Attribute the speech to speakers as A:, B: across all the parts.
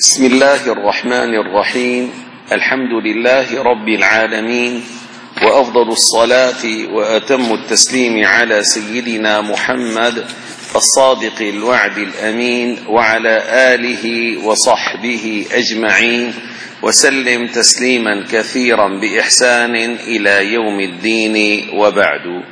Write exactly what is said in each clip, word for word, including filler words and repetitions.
A: بسم الله الرحمن الرحيم. الحمد لله رب العالمين، وأفضل الصلاة وأتم التسليم على سيدنا محمد الصادق الوعد الأمين، وعلى آله وصحبه أجمعين، وسلم تسليما كثيرا بإحسان إلى يوم الدين، وبعد.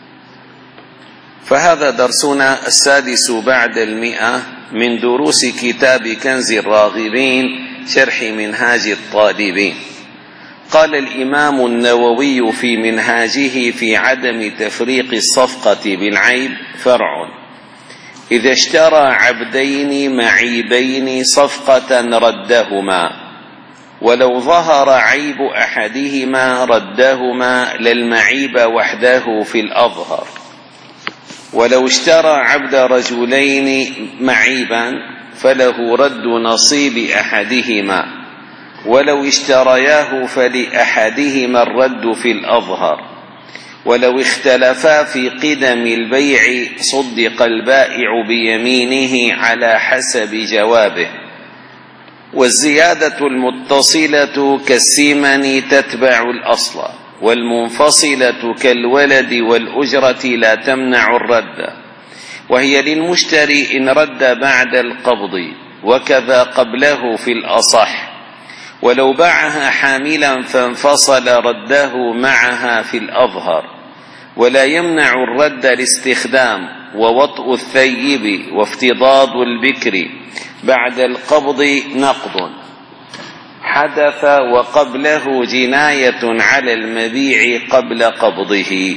A: فهذا درسنا السادس بعد المئة من دروس كتاب كنز الراغبين شرح منهاج الطالبين. قال الإمام النووي في منهاجه في عدم تفريق الصفقة بالعيب: فرع: إذا اشترى عبدين معيبين صفقة ردهما، ولو ظهر عيب أحدهما ردهما للمعيب وحده في الأظهر. ولو اشترى عبد رجلين معيبا فله رد نصيب أحدهما، ولو اشترياه فلأحدهما الرد في الأظهر. ولو اختلفا في قدم البيع صدق البائع بيمينه على حسب جوابه. والزيادة المتصلة كالسمن تتبع الأصل، والمنفصلة كالولد والأجرة لا تمنع الرد، وهي للمشتري إن رد بعد القبض، وكذا قبله في الأصح. ولو باعها حاملا فانفصل رده معها في الأظهر. ولا يمنع الرد الاستخدام ووطء الثيب وافتضاض البكر بعد القبض نقض حدث، وقبله جناية على المبيع قبل قبضه.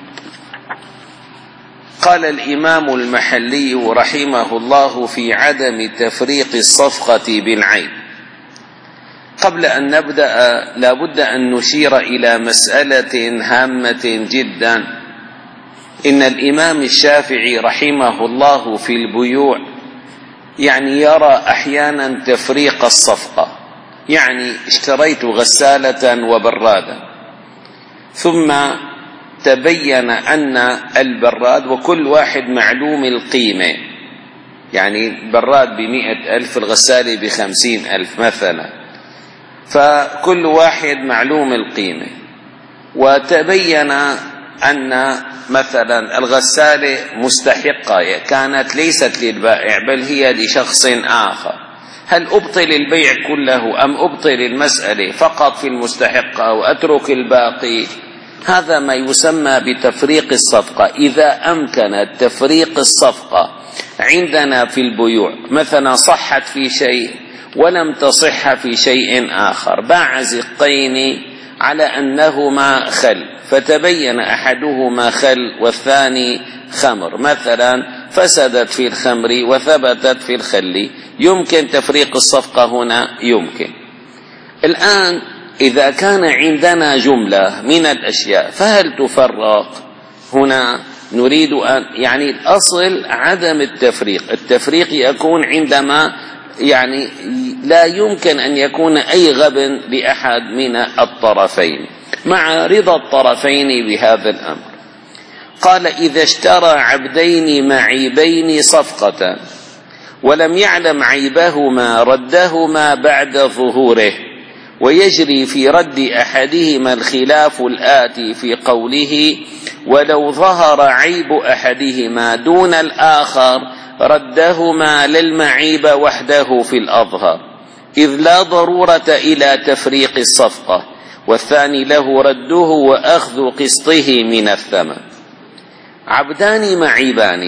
A: قال الإمام المحلي رحمه الله في عدم تفريق الصفقة بالعيب. قبل أن نبدأ لا بد أن نشير إلى مسألة هامة جدا. إن الإمام الشافعي رحمه الله في البيوع يعني يرى أحيانا تفريق الصفقة، يعني اشتريت غسالة وبرادا، ثم تبين أن البراد وكل واحد معلوم القيمة، يعني براد بمئة ألف، الغسالة بخمسين ألف مثلا، فكل واحد معلوم القيمة. وتبين أن مثلا الغسالة مستحقة كانت ليست للبائع بل هي لشخص آخر. هل أبطل البيع كله أم أبطل المسألة فقط في المستحقة وأترك الباقي؟ هذا ما يسمى بتفريق الصفقة. إذا أمكن تفريق الصفقة عندنا في البيوع، مثلا صحت في شيء ولم تصح في شيء آخر، باع زقين على أنهما خل، فتبين أحدهما خل والثاني خمر مثلا، فسدت في الخمر وثبتت في الخل، يمكن تفريق الصفقة هنا؟ يمكن. الآن إذا كان عندنا جملة من الأشياء فهل تفرق؟ هنا نريد أن يعني الأصل عدم التفريق. التفريق يكون عندما يعني لا يمكن أن يكون أي غبن لأحد من الطرفين مع رضا الطرفين بهذا الأمر. قال: إذا اشترى عبدين معيبين صفقة ولم يعلم عيبهما ردهما بعد ظهوره، ويجري في رد أحدهما الخلاف الآتي في قوله: ولو ظهر عيب أحدهما دون الآخر ردهما للمعيب وحده في الأظهر، إذ لا ضرورة إلى تفريق الصفقة، والثاني له رده وأخذ قسطه من الثمن. عبدان معيبان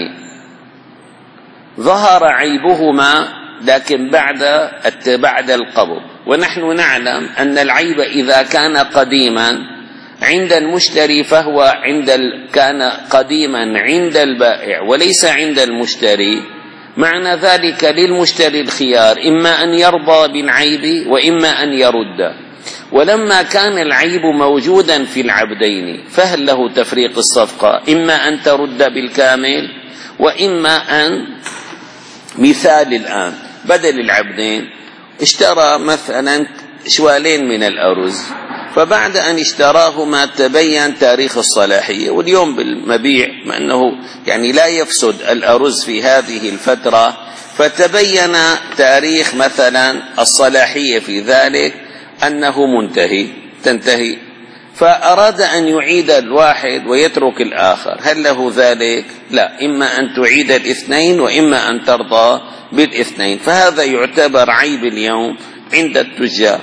A: ظهر عيبهما لكن بعد بعد القبض، ونحن نعلم أن العيب إذا كان قديما عند المشتري فهو عند ال... كان قديما عند البائع وليس عند المشتري. معنى ذلك للمشتري الخيار، إما أن يرضى بالعيب وإما أن يرد. ولما كان العيب موجودا في العبدين فهل له تفريق الصفقة؟ إما أن ترد بالكامل وإما أن، مثال الآن، بدل العبدين اشترى مثلا شوالين من الأرز، فبعد أن اشتراهما تبين تاريخ الصلاحية، واليوم بالمبيع مع أنه يعني لا يفسد الأرز في هذه الفترة فتبين تاريخ مثلا الصلاحية في ذلك أنه منتهي تنتهي، فأراد أن يعيد الواحد ويترك الآخر، هل له ذلك؟ لا، إما أن تعيد الاثنين وإما أن ترضى بالاثنين. فهذا يعتبر عيب اليوم عند التجار،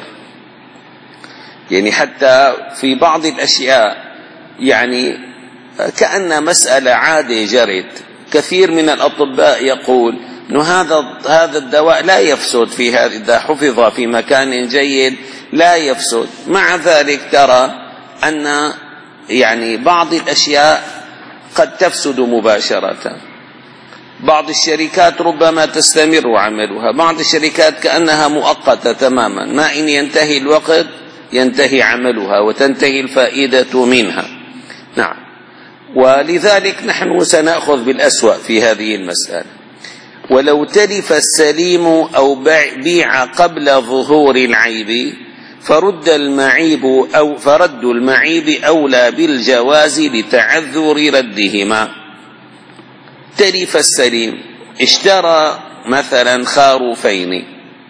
A: يعني حتى في بعض الأشياء يعني كأن مسألة عادة جرت. كثير من الأطباء يقول إنه هذا هذا الدواء لا يفسد في هذا إذا حفظ في مكان جيد لا يفسد، مع ذلك ترى أن يعني بعض الأشياء قد تفسد مباشرة. بعض الشركات ربما تستمر عملها، بعض الشركات كأنها مؤقتة تماما، ما إن ينتهي الوقت ينتهي عملها وتنتهي الفائدة منها. نعم، ولذلك نحن سنأخذ بالأسوأ في هذه المسألة. ولو تلف السليم أو بيع قبل ظهور العيب فرد المعيب أو فرد المعيب أولى بالجواز لتعذر ردهما. تلف السليم، اشترى مثلا خروفين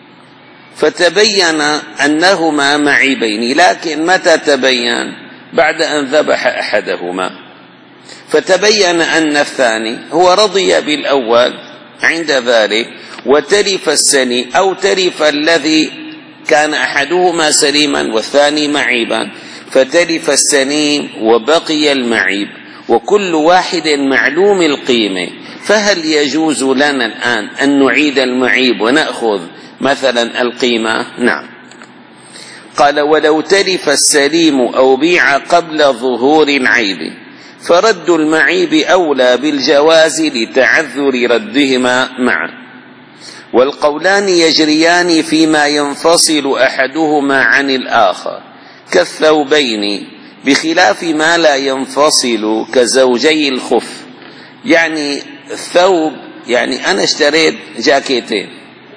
A: فتبين أنهما معيبين، لكن متى تبين؟ بعد أن ذبح أحدهما، فتبين أن الثاني هو رضي بالأول عند ذلك وتلف السليم، أو تلف الذي كان أحدهما سليما والثاني معيبا، فتلف السليم وبقي المعيب وكل واحد معلوم القيمة، فهل يجوز لنا الآن أن نعيد المعيب ونأخذ مثلا القيمة؟ نعم. قال: ولو تلف السليم أو بيع قبل ظهور العيب فرد المعيب أولى بالجواز لتعذر ردهما معا. والقولان يجريان فيما ينفصل أحدهما عن الآخر كالثوبين، بخلاف ما لا ينفصل كزوجي الخف. يعني الثوب، يعني أنا اشتريت جاكيتين،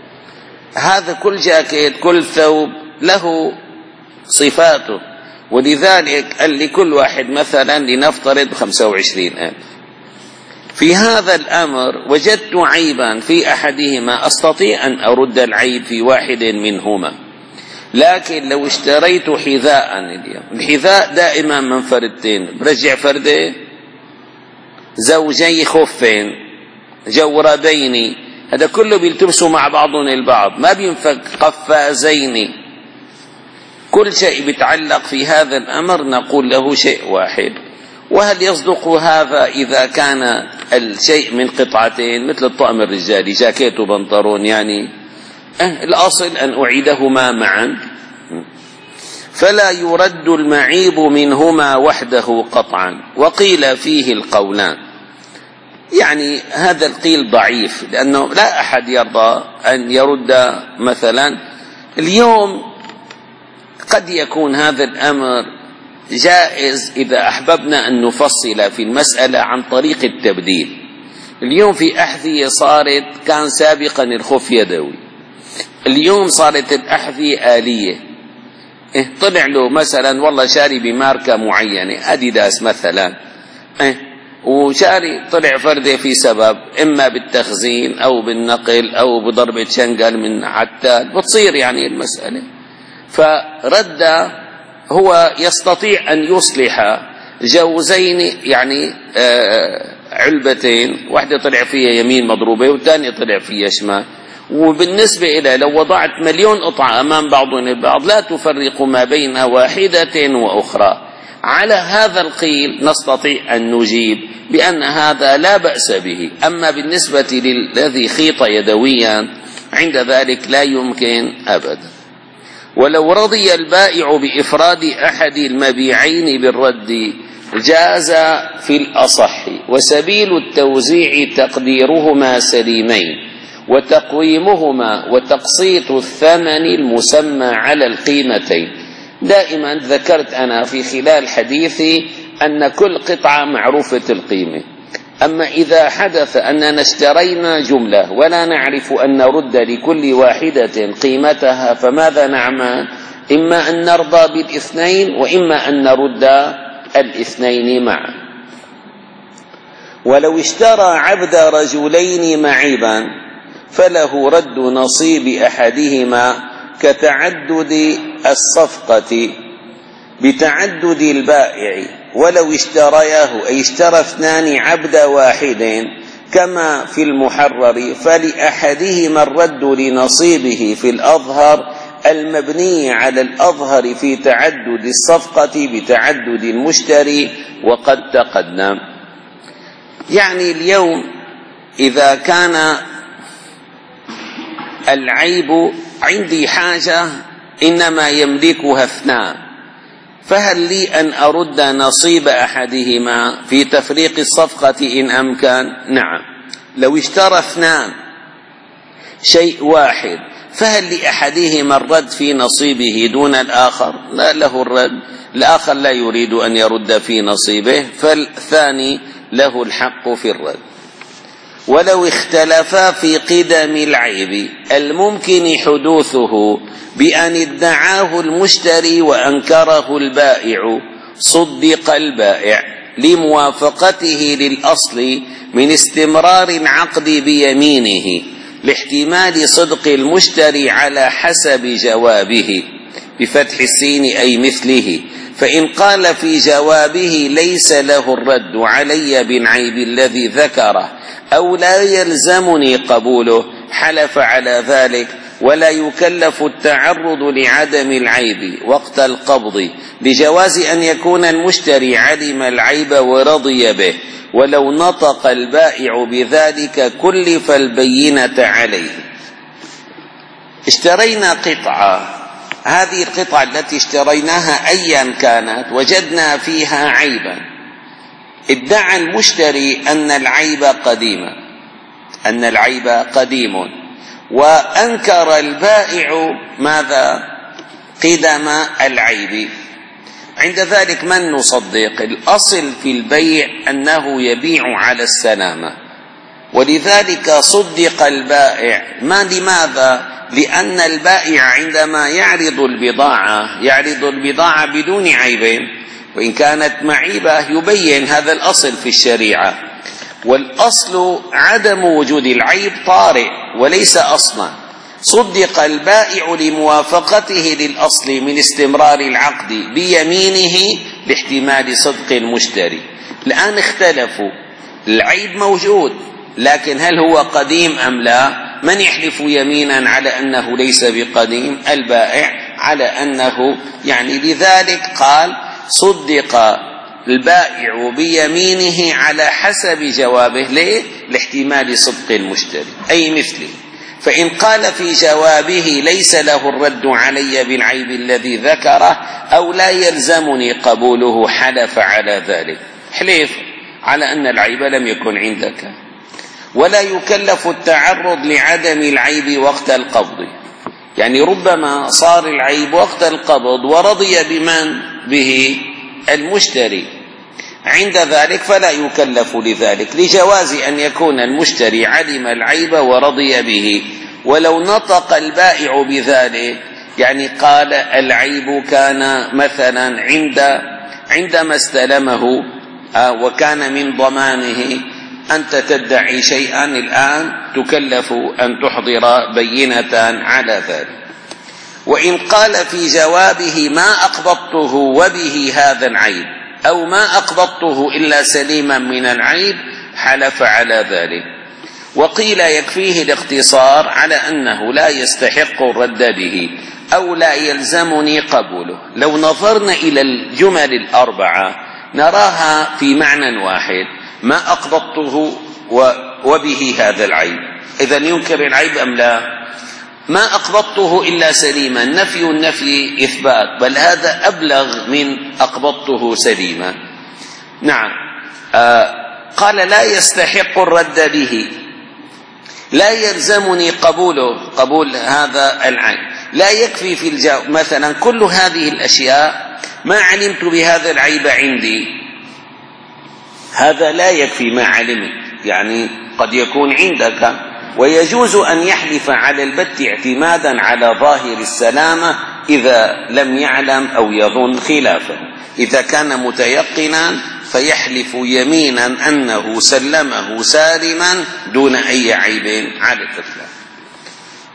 A: هذا كل جاكيت كل ثوب له صفاته، ولذلك قال لكل واحد مثلا لنفترض خمسة وعشرين ألف. في هذا الأمر وجدت عيبا في أحدهما، أستطيع أن أرد العيب في واحد منهما. لكن لو اشتريت حذاء اليوم، الحذاء دائما من فردتين، برجع فردين، زوجي خفين، جوربين، هذا كله بيلتبسوا مع بعضهم البعض، ما بينفك قفازين. كل شيء بيتعلق في هذا الأمر نقول له شيء واحد. وهل يصدق هذا إذا كان الشيء من قطعتين مثل الطقم الرجالي جاكيت وبنطلون؟ يعني أه الأصل أن أعيدهما معا، فلا يرد المعيب منهما وحده قطعا. وقيل فيه القولان، يعني هذا القيل ضعيف، لأنه لا أحد يرضى أن يرد. مثلا اليوم قد يكون هذا الأمر جائز إذا أحببنا أن نفصل في المسألة عن طريق التبديل. اليوم في أحذية صارت، كان سابقا الخف يدوي، اليوم صارت الأحذية آلية. إيه طلع له مثلا والله شاري بماركة معينة أديداس مثلا، إيه وشاري طلع فردة في سبب إما بالتخزين أو بالنقل أو بضربة شنقل من عتال، بتصير يعني المسألة. فرد هو يستطيع أن يصلح جوزين، يعني آه علبتين، واحدة طلع فيها يمين مضروبة والثانية طلع فيها شمال، وبالنسبة إلى لو وضعت مليون قطعة أمام بعضهم البعض لا تفرق ما بين واحدة وأخرى. على هذا القيل نستطيع أن نجيب بأن هذا لا بأس به. أما بالنسبة للذي خيط يدويا عند ذلك لا يمكن أبدا. ولو رضي البائع بإفراد أحد المبيعين بالرد جاز في الأصح، وسبيل التوزيع تقديرهما سليمين وتقويمهما وتقسيط الثمن المسمى على القيمتين. دائما ذكرت أنا في خلال حديثي أن كل قطعة معروفة القيمة. أما إذا حدث أننا اشترينا جملة ولا نعرف أن نرد لكل واحدة قيمتها، فماذا نعمل؟ إما أن نرضى بالاثنين وإما أن نرد الاثنين معا. ولو اشترى عبد رجلين معيبا فله رد نصيب أحدهما كتعدد الصفقة بتعدد البائع، ولو اشترياه أي اشترى اثنان عبد واحد كما في المحرر، فلأحدهما الرد لنصيبه في الأظهر المبني على الأظهر في تعدد الصفقة بتعدد المشتري، وقد تقدم. يعني اليوم إذا كان العيب عندي حاجة إنما يملكها اثنان، فهل لي أن أرد نصيب أحدهما في تفريق الصفقة إن أمكن؟ نعم. لو اشترى اثنان شيء واحد فهل لأحدهما الرد في نصيبه دون الآخر؟ لا له الرد، الآخر لا يريد أن يرد في نصيبه، فالثاني له الحق في الرد. ولو اختلفا في قدم العيب الممكن حدوثه بأن ادعاه المشتري وأنكره البائع، صدق البائع لموافقته للأصل من استمرار العقد بيمينه، لاحتمال صدق المشتري على حسب جوابه بفتح السين أي مثله. فإن قال في جوابه ليس له الرد علي بالعيب الذي ذكره أو لا يلزمني قبوله، حلف على ذلك ولا يكلف التعرض لعدم العيب وقت القبض، لجواز أن يكون المشتري علم العيب ورضي به، ولو نطق البائع بذلك كلف البينة عليه. اشترينا قطعة، هذه القطعة التي اشتريناها أيا كانت وجدنا فيها عيبا، ادعى المشتري أن العيب قديم أن العيب قديم وأنكر البائع ماذا؟ قدم العيب. عند ذلك من نصدق؟ الأصل في البيع أنه يبيع على السلامة، ولذلك صدق البائع. ما لماذا؟ لأن البائع عندما يعرض البضاعة يعرض البضاعة بدون عيبين، وإن كانت معيبة يبين هذا الأصل في الشريعة، والأصل عدم وجود العيب طارئ وليس أصلا. صدق البائع لموافقته للأصل من استمرار العقد بيمينه لاحتمال صدق المشتري. الآن اختلفوا، العيب موجود لكن هل هو قديم أم لا؟ من يحلف يمينا على أنه ليس بقديم؟ البائع على أنه يعني. لذلك قال صدق البائع بيمينه على حسب جوابه. ليه؟ لاحتمال صدق المشتري أي مثله. فإن قال في جوابه ليس له الرد علي بالعيب الذي ذكره أو لا يلزمني قبوله، حلف على ذلك. حلف على أن العيب لم يكن عندك. ولا يكلف التعرض لعدم العيب وقت القبض، يعني ربما صار العيب وقت القبض ورضي بمن به المشتري، عند ذلك فلا يكلف لذلك، لجواز أن يكون المشتري علم العيب ورضي به. ولو نطق البائع بذلك، يعني قال العيب كان مثلا عند عندما استلمه وكان من ضمانه، أنت تدعي شيئا الآن تكلف أن تحضر بينة على ذلك. وإن قال في جوابه ما أقبضته وبه هذا العيب أو ما أقبضته إلا سليما من العيب، حلف على ذلك. وقيل يكفيه الاختصار على أنه لا يستحق الرد به أو لا يلزمني قبوله. لو نظرنا إلى الجمل الأربعة نراها في معنى واحد، ما أقبضته وبه هذا العيب، إذن ينكر العيب أم لا؟ ما أقبضته إلا سليما، نفي النفي إثبات، بل هذا أبلغ من أقبضته سليما. نعم. آه قال لا يستحق الرد به، لا يلزمني قبوله قبول هذا العيب. لا يكفي في الجواب مثلا كل هذه الأشياء ما علمت بهذا العيب عندي، هذا لا يكفي ما علمت، يعني قد يكون عندك. ويجوز أن يحلف على البت اعتمادا على ظاهر السلامة إذا لم يعلم أو يظن خلافه. إذا كان متيقنا فيحلف يمينا أنه سلمه سالما دون أي عيب على الإطلاق.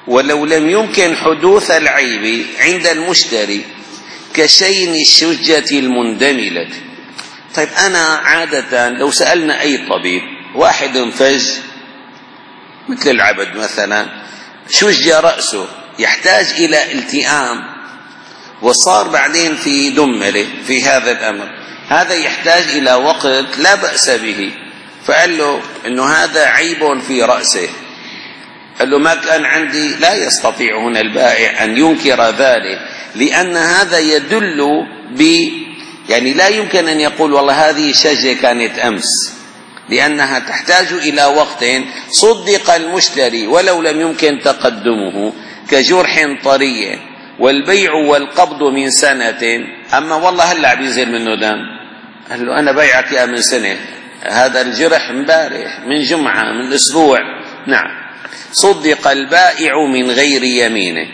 A: ولو لم يمكن حدوث العيب عند المشتري كشين الشجة المندملة. طيب أنا عادة لو سألنا أي طبيب، واحد انفج مثل العبد مثلا، شج رأسه، يحتاج إلى التئام وصار بعدين في دمله في هذا الأمر، هذا يحتاج إلى وقت لا بأس به. فقال له إنه هذا عيب في رأسه، قال له ما كان عندي. لا يستطيع هنا البائع أن ينكر ذلك، لأن هذا يدل ب يعني لا يمكن أن يقول والله هذه شجة كانت أمس، لأنها تحتاج إلى وقت. صدق المشتري ولو لم يمكن تقدمه كجرح طري، والبيع والقبض من سنة. أما والله هلع بينزل منه دم، قال له أنا بيعك يا من سنة، هذا الجرح امبارح، من جمعة، من أسبوع. نعم، صدق البائع من غير يمينه.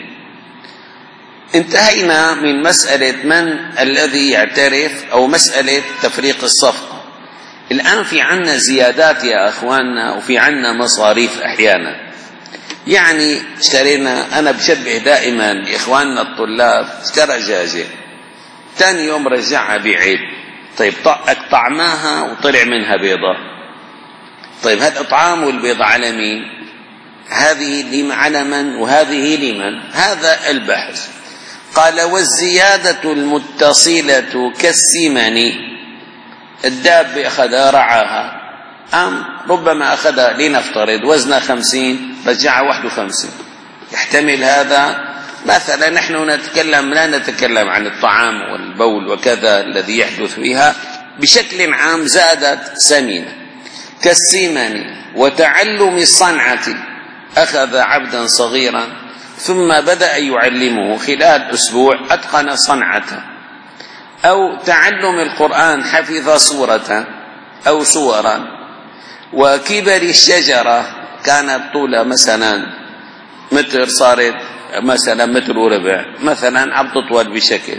A: انتهينا من مسألة من الذي يعترف أو مسألة تفريق الصفقة. الآن في عنا زيادات يا أخواننا، وفي عنا مصاريف أحيانا. يعني اشترينا، أنا بشبه دائما إخواننا الطلاب، اشترى دجاجة، ثاني يوم رجعها بعيد. طيب طعماها وطلع منها بيضة. طيب هذا طعام والبيضة على مين؟ هذه لمن على من وهذه لمن؟ هذا البحث. قال والزيادة المتصلة كالسمن، الدابة أخذها رعاها، أم ربما أخذها لنفترض وزنها خمسين رجعها واحد وخمسين، يحتمل هذا. مثلا نحن نتكلم لا نتكلم عن الطعام والبول وكذا الذي يحدث فيها، بشكل عام زادت سمينة كالسمن. وتعلم الصنعة، أخذ عبدا صغيرا ثم بدأ يعلمه، خلال أسبوع أتقن صنعته. أو تعلم القرآن، حفظ سورة أو سورا. وكبر الشجرة، كانت طولها مثلا متر صارت مثلا متر وربع، مثلا عم تطول بشكل.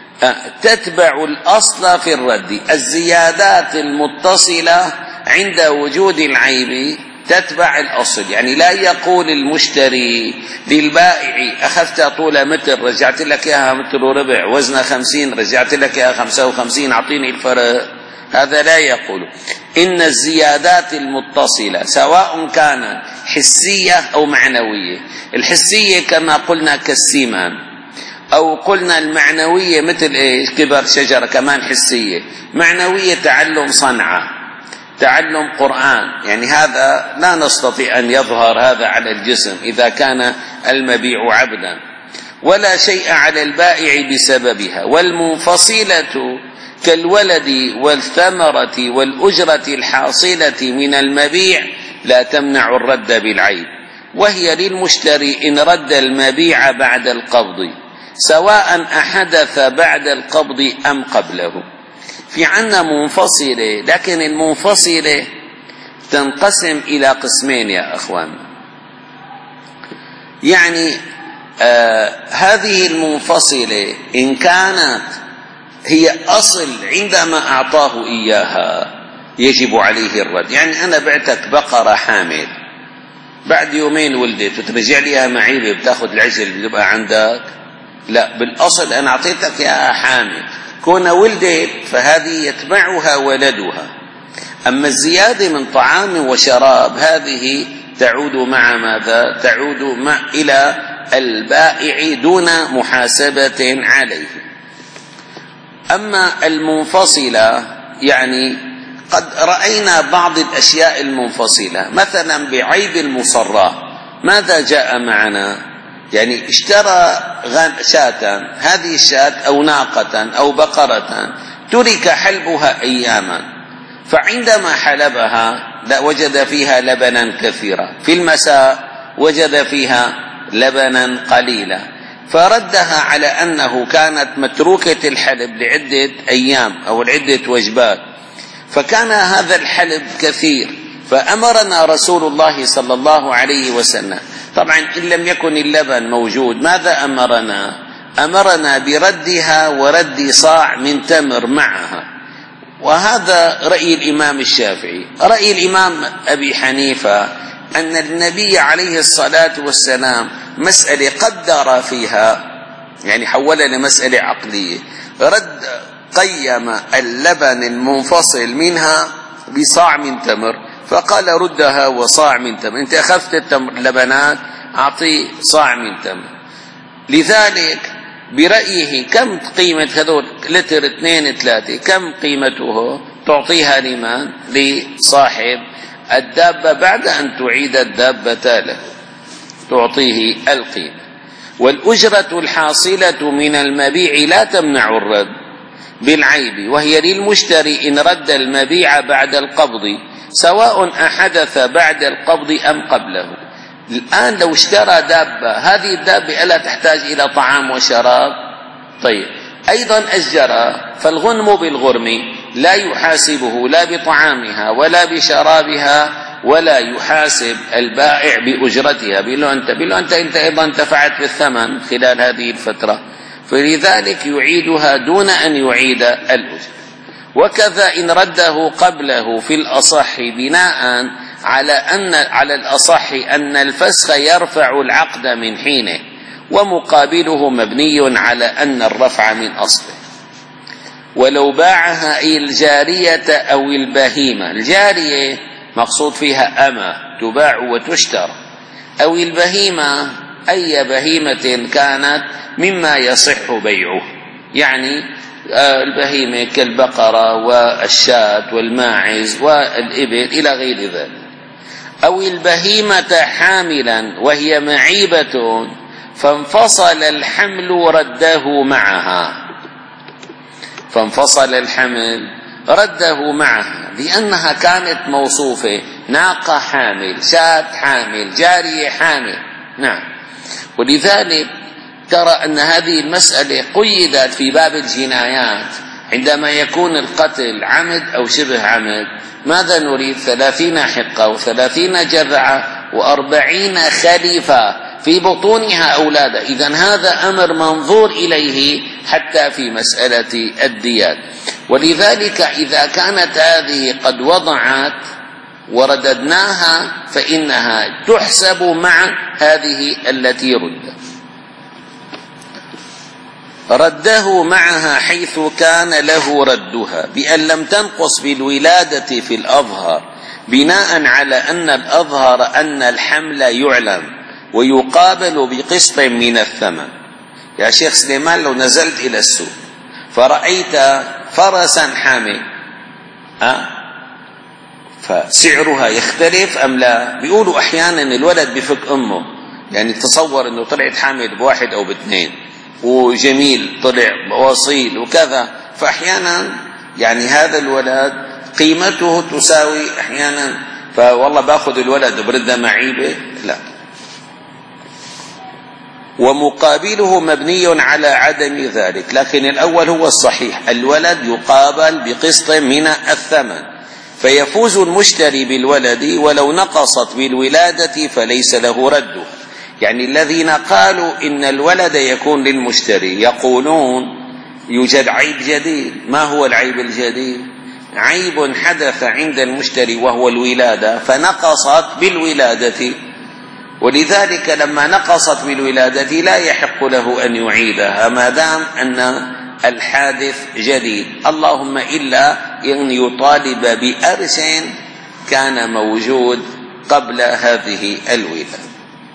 A: تتبع الأصل في الرد، الزيادات المتصلة عند وجود العيب تتبع الأصل. يعني لا يقول المشتري للبائع أخذت طول متر رجعت لك إياها متر وربع، وزنها خمسين رجعت لك إياها خمسة وخمسين، أعطيني الفرق. هذا لا يقول. إن الزيادات المتصلة سواء كانت حسية أو معنوية، الحسية كما قلنا كالسيمان، أو قلنا المعنوية مثل إيه؟ كبر شجرة كمان حسية. معنوية تعلم صنعة، تعلم قرآن، يعني هذا لا نستطيع أن يظهر هذا على الجسم إذا كان المبيع عبدا، ولا شيء على البائع بسببها. والمنفصلة كالولد والثمرة والأجرة الحاصلة من المبيع لا تمنع الرد بالعيب، وهي للمشتري إن رد المبيع بعد القبض، سواء أحدث بعد القبض أم قبله. في عنا منفصلة، لكن المنفصلة تنقسم إلى قسمين يا أخوان. يعني آه هذه المنفصلة إن كانت هي أصل عندما أعطاه إياها يجب عليه الرد. يعني أنا بعتك بقرة حامل، بعد يومين ولدت وترجع ليها معيبة، بتاخذ العجل بتبقى عندك؟ لا، بالأصل أنا أعطيتك يا حامل، كون ولدت فهذه يتبعها ولدها. أما الزيادة من طعام وشراب هذه تعود مع ماذا؟ تعود مع إلى البائع دون محاسبة عليه. أما المنفصلة، يعني قد رأينا بعض الأشياء المنفصلة، مثلا بعيب المصراه، ماذا جاء معنا؟ يعني اشترى شاة، هذه الشاة أو ناقة أو بقرة ترك حلبها أياما، فعندما حلبها وجد فيها لبنا كثيرا، في المساء وجد فيها لبنا قليلا، فردها على أنه كانت متروكة الحلب لعدة أيام أو لعدة وجبات، فكان هذا الحلب كثير، فأمرنا رسول الله صلى الله عليه وسلم. طبعا إن لم يكن اللبن موجود ماذا أمرنا؟ أمرنا بردها ورد صاع من تمر معها. وهذا رأي الإمام الشافعي. رأي الإمام أبي حنيفة أن النبي عليه الصلاة والسلام مسألة قدر فيها، يعني حولها لمسألة عقلية، رد قيم اللبن المنفصل منها بصاع من تمر، فقال ردها وصاع من تمر، انت أخذت اللبنات أعطيه صاع من تمر. لذلك برأيه كم قيمة هذول لتر اثنين ثلاثة، كم قيمته تعطيها لمن؟ لصاحب الدابة بعد أن تعيد الدابة له، تعطيه القيمة. والأجرة الحاصلة من المبيع لا تمنع الرد بالعيب، وهي للمشتري إن رد المبيع بعد القبض، سواء أحدث بعد القبض أم قبله. الآن لو اشترى دابة، هذه الدابة ألا تحتاج إلى طعام وشراب؟ طيب أيضا أجرها، فالغنم بالغرم لا يحاسبه لا بطعامها ولا بشرابها، ولا يحاسب البائع بأجرتها، بيقول له أنت بيقول له أنت أنت أيضا انتفعت بالثمن خلال هذه الفترة، فلذلك يعيدها دون أن يعيد الأجر. وكذا إن رده قبله في الأصح بناء على أن على الأصح أن الفسخ يرفع العقد من حينه، ومقابله مبني على أن الرفع من أصله. ولو باعها أي الجارية أو البهيمة، الجارية مقصود فيها أمة تباع وتشترى، أو البهيمة أي بهيمة كانت مما يصح بيعه، يعني البهيمة كالبقرة والشاة والماعز والإبل إلى غير ذلك. أو البهيمة حاملا وهي معيبة فانفصل الحمل رده معها، فانفصل الحمل رده معها، لأنها كانت موصوفة ناقة حامل، شاة حامل، جارية حامل. نعم. ولذلك ترى أن هذه المسألة قيدت في باب الجنايات عندما يكون القتل عمد أو شبه عمد. ماذا نريد؟ ثلاثين حقة وثلاثين جذعة وأربعين خليفة في بطونها أولادا. إذن هذا أمر منظور إليه حتى في مسألة الديات. ولذلك إذا كانت هذه قد وضعت ورددناها فإنها تحسب مع هذه التي ردت. رده معها حيث كان له ردها بأن لم تنقص بالولادة في الأظهر، بناء على أن الأظهر أن الحمل يعلم ويقابل بقسط من الثمن. يا شيخ سليمان، لو نزلت إلى السوق فرأيت فرسا حامل أه؟ فسعرها يختلف أم لا؟ بيقولوا أحيانا الولد بفك أمه، يعني تصور أنه طلعت حامل بواحد أو باثنين وجميل طلع وصيل وكذا، فأحيانا يعني هذا الولد قيمته تساوي أحيانا، فوالله باخذ الولد وبرده معيبة، لا. ومقابله مبني على عدم ذلك، لكن الأول هو الصحيح، الولد يقابل بقسط من الثمن، فيفوز المشتري بالولد ولو نقصت بالولادة فليس له رده. يعني الذين قالوا إن الولد يكون للمشتري يقولون يوجد عيب جديد. ما هو العيب الجديد؟ عيب حدث عند المشتري وهو الولادة فنقصت بالولادة، ولذلك لما نقصت بالولادة لا يحق له أن يعيدها ما دام أن الحادث جديد، اللهم إلا أن يطالب بأرش كان موجود قبل هذه الولادة.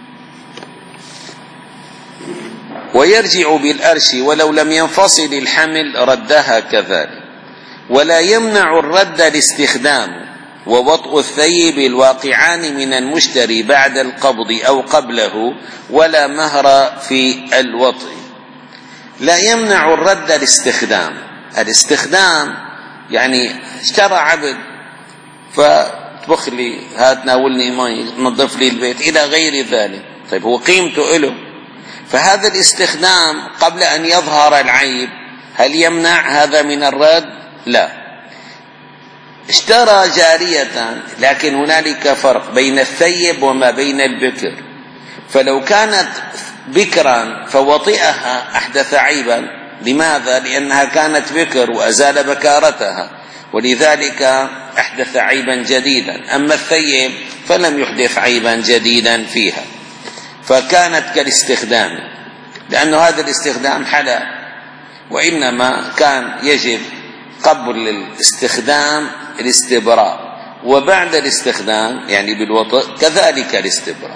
A: ويرجع بالأرش ولو لم ينفصل الحمل ردها كذلك. ولا يمنع الرد الاستخدام ووطء الثيب الواقعان من المشتري بعد القبض أو قبله، ولا مهر في الوطء. لا يمنع الرد الاستخدام. الاستخدام يعني اشترى عبد فاطبخ لي، هات ناولني مي، نظف لي البيت إلى غير ذلك، طيب هو قيمته له، فهذا الاستخدام قبل أن يظهر العيب هل يمنع هذا من الرد؟ لا. اشترى جارية، لكن هنالك فرق بين الثيب وما بين البكر، فلو كانت بكرا فوطئها أحدث عيبا. لماذا؟ لأنها كانت بكر وأزال بكارتها، ولذلك أحدث عيبا جديدا. أما الثيب فلم يحدث عيبا جديدا فيها، فكانت كالاستخدام، لأن هذا الاستخدام حلال، وإنما كان يجب قبل الاستخدام الاستبراء، وبعد الاستخدام يعني بالوطء كذلك الاستبراء.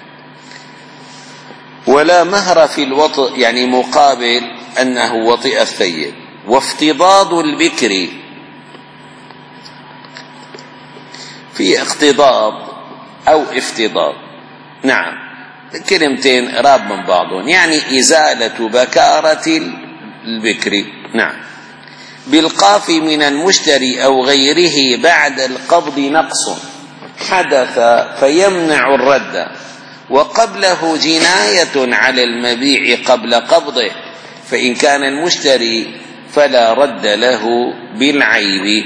A: ولا مهر في الوطء يعني مقابل أنه وطئ الثيب. وافتضاض البكر، في اقتضاض أو افتضاض، نعم كلمتين قراب من بعضهم، يعني إزالة بكارة البكر، نعم. بالقاف من المشتري أو غيره بعد القبض نقص حدث فيمنع الرد، وقبله جناية على المبيع قبل قبضه، فإن كان المشتري فلا رد له بالعيب،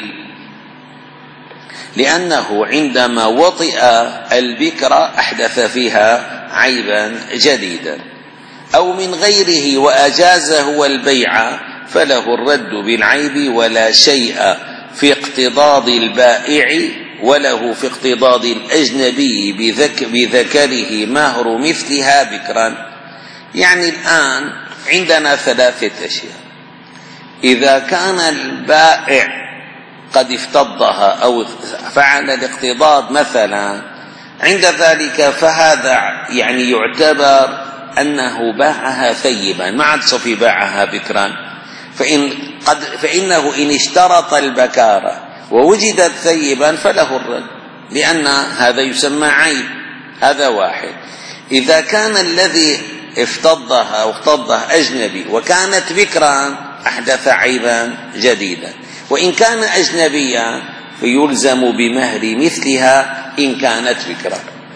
A: لأنه عندما وطئ البكر أحدث فيها عيبا جديدا. أو من غيره وأجاز هو البيع فله الرد بالعيب، ولا شيء في اقتضاض البائع وله في اقتضاض الأجنبي بذك بذكره مهر مثلها بكرا. يعني الآن عندنا ثلاثة أشياء: إذا كان البائع قد افتضها أو فعل الاقتضاض مثلا، عند ذلك فهذا يعني يعتبر أنه باعها ثيبا، ما عاد صفي باعها بكرا، فإن قد فإنه إن اشترط البكارة ووجدت ثيبا فله الرد، لأن هذا يسمى عيب. هذا واحد. إذا كان الذي افتضها أو افتضها أجنبي وكانت بكرا أحدث عيبا جديدا، وإن كان أجنبيا فيلزم بمهر مثلها إن كانت بكرا.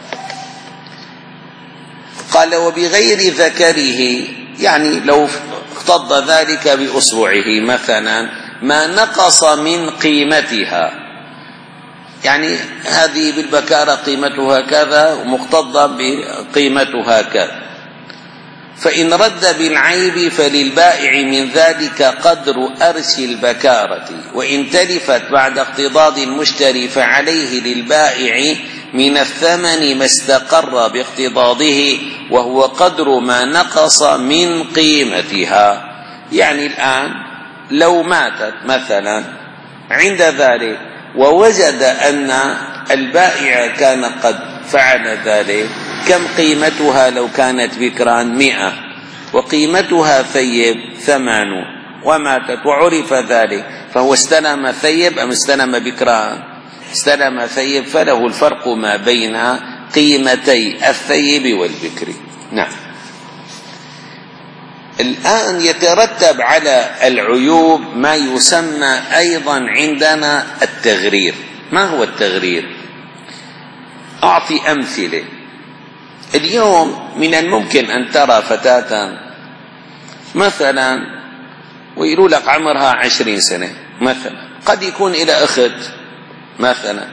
A: قال وبغير ذكره، يعني لو اقتضى ذلك بأصبعه مثلا ما نقص من قيمتها، يعني هذه بالبكارة قيمتها كذا ومقتضى بقيمتها كذا، فإن رد بالعيب فللبائع من ذلك قدر أرش البكارة، وإن تلفت بعد اقتضاض المشتري فعليه للبائع من الثمن ما استقر باقتضاضه، وهو قدر ما نقص من قيمتها. يعني الآن لو ماتت مثلا عند ذلك ووجد أن البائع كان قد فعل ذلك، كم قيمتها لو كانت بكرا؟ مئة، وقيمتها ثيب ثمانون، وماتت وعرف ذلك، فهو استلم ثيب أم استلم بكرا؟ استلم ثيب، فله الفرق ما بين قيمتي الثيب والبكر. نعم. الآن يترتب على العيوب ما يسمى أيضا عندنا التغرير. ما هو التغرير؟ أعطي أمثلة. اليوم من الممكن أن ترى فتاة مثلا ويقولوا لك عمرها عشرين سنة مثلا، قد يكون إلى أخت مثلا،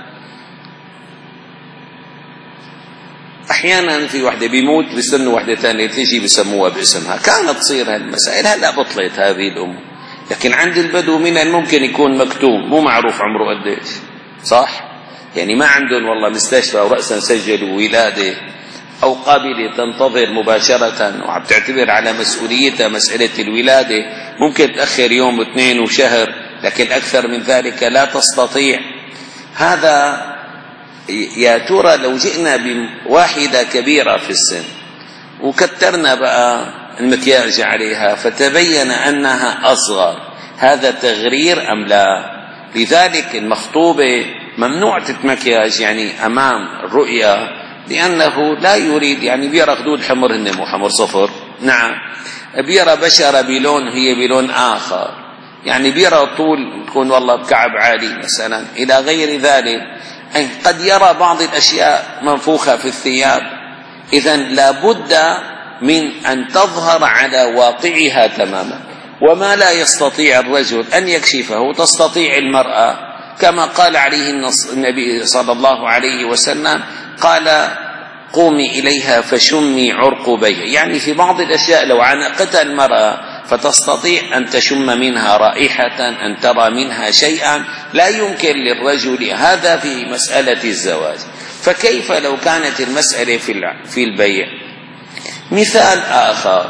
A: أحيانا في وحدة بيموت بيستنوا وحدة ثانية تيجي بيسموها باسمها. كانت تصير هالمسائل، هلا بطلت هذه الأم، لكن عند البدو من الممكن يكون مكتوم مو معروف عمره قديش، صح؟ يعني ما عندهم والله مستشفى ورأسا سجلوا ولادة أو قابلة تنتظر مباشرة وعم تعتبر على مسؤوليتها مسألة الولادة، ممكن تأخر يوم واثنين وشهر، لكن أكثر من ذلك لا تستطيع. هذا يا ترى لو جئنا بواحدة كبيرة في السن وكترنا بقى المكياج عليها فتبين أنها أصغر، هذا تغرير أم لا؟ لذلك المخطوبة ممنوع تتمكياج يعني أمام الرؤية، لأنه لا يريد، يعني بيرى خدود حمر هن مو حمر صفر، نعم، بيرى بشرة بلون هي بلون آخر، يعني بيرى طول تكون والله بكعب عالي مثلا إلى غير ذلك. أي قد يرى بعض الأشياء منفوخة في الثياب. إذن لابد من أن تظهر على واقعها تماما، وما لا يستطيع الرجل أن يكشفه تستطيع المرأة، كما قال عليه النبي صلى الله عليه وسلم، قال قومي إليها فشمي عرقبيها، يعني في بعض الأشياء لو عانقتها المرأة فتستطيع أن تشم منها رائحة، أن ترى منها شيئا لا يمكن للرجل، هذا في مسألة الزواج. فكيف لو كانت المسألة في البيع؟ مثال آخر،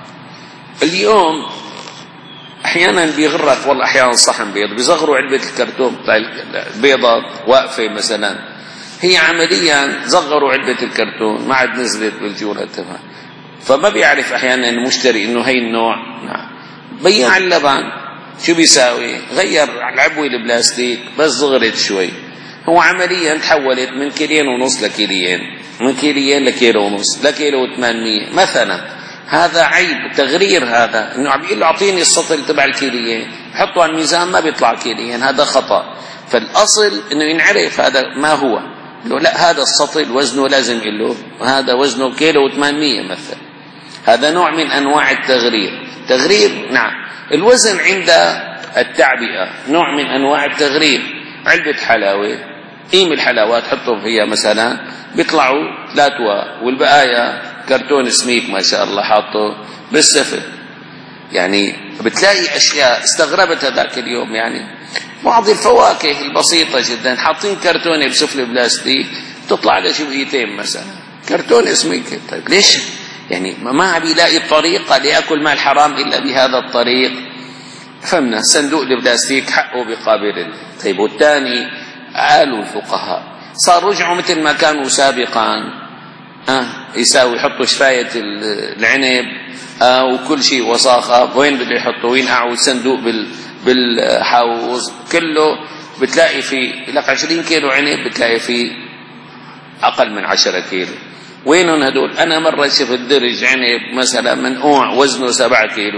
A: اليوم أحيانا بيغرك والله، أحيانا صحن بيض بيصغروا علبة الكرتون بتاع البيضات واقفة مثلا، هي عمليا صغروا علبة الكرتون ما عاد نزلت بالجورة تبعها، فما بيعرف أحيانا المشتري إنه هي النوع. نعم. بياع اللبن شو بيساوي؟ غير العبوة البلاستيك بس صغرت شوي، هو عمليا تحولت من كيلين ونص لكيلين، من كيلين لكيلو ونص لكيلو وثمانمية مثلا. هذا عيب، تغرير، هذا انه عم يقول له اعطيني السطل تبع الكيلين، حطه على الميزان ما بيطلع كيلين، هذا خطأ. فالاصل انه ينعرف هذا ما هو، لو لا هذا السطل وزنه لازم يقول له هذا وزنه كيلو وثمانمية مثلا، هذا نوع من انواع التغرير. تغرير نعم. الوزن عند التعبئة نوع من انواع التغرير. علبة حلاوة، قيم الحلاوات حطوا فيها مثلا بيطلعوا ثلاثة، والبقايا كرتون سميك ما شاء الله حاطه بالسفل. يعني بتلاقي اشياء استغربت هذاك اليوم، يعني بعض الفواكه البسيطة جدا حاطين كرتونة بسفل بلاستيك تطلع له شبهتين مثلا، كرتون سميك. طيب ليش؟ يعني ما عم يلاقي طريقة ليأكل مال حرام إلا بهذا الطريق. فهمنا؟ صندوق البلاستيك حقه بقابل. طيب والثاني قالوا الفقهاء صار رجعوا مثل ما كانوا سابقا، آه يساوي يحطوا شفاية العنب آه وكل شيء وساخة، وين بده يحطوا؟ وين قاعد صندوق بال بالحوض كله بتلاقي فيه لك عشرين كيلو عنب، بتلاقي فيه أقل من عشرة كيلو. وينهم هدول؟ أنا مرة شفت درج عنب مثلا منقوع وزنه سبعة كيلو،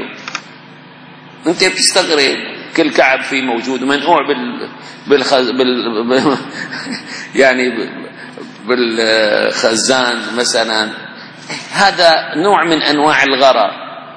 A: أنت بتستغرب كل كعب فيه موجود منقوع بال بالخز بال يعني بالخزان مثلا. هذا نوع من أنواع الغرر.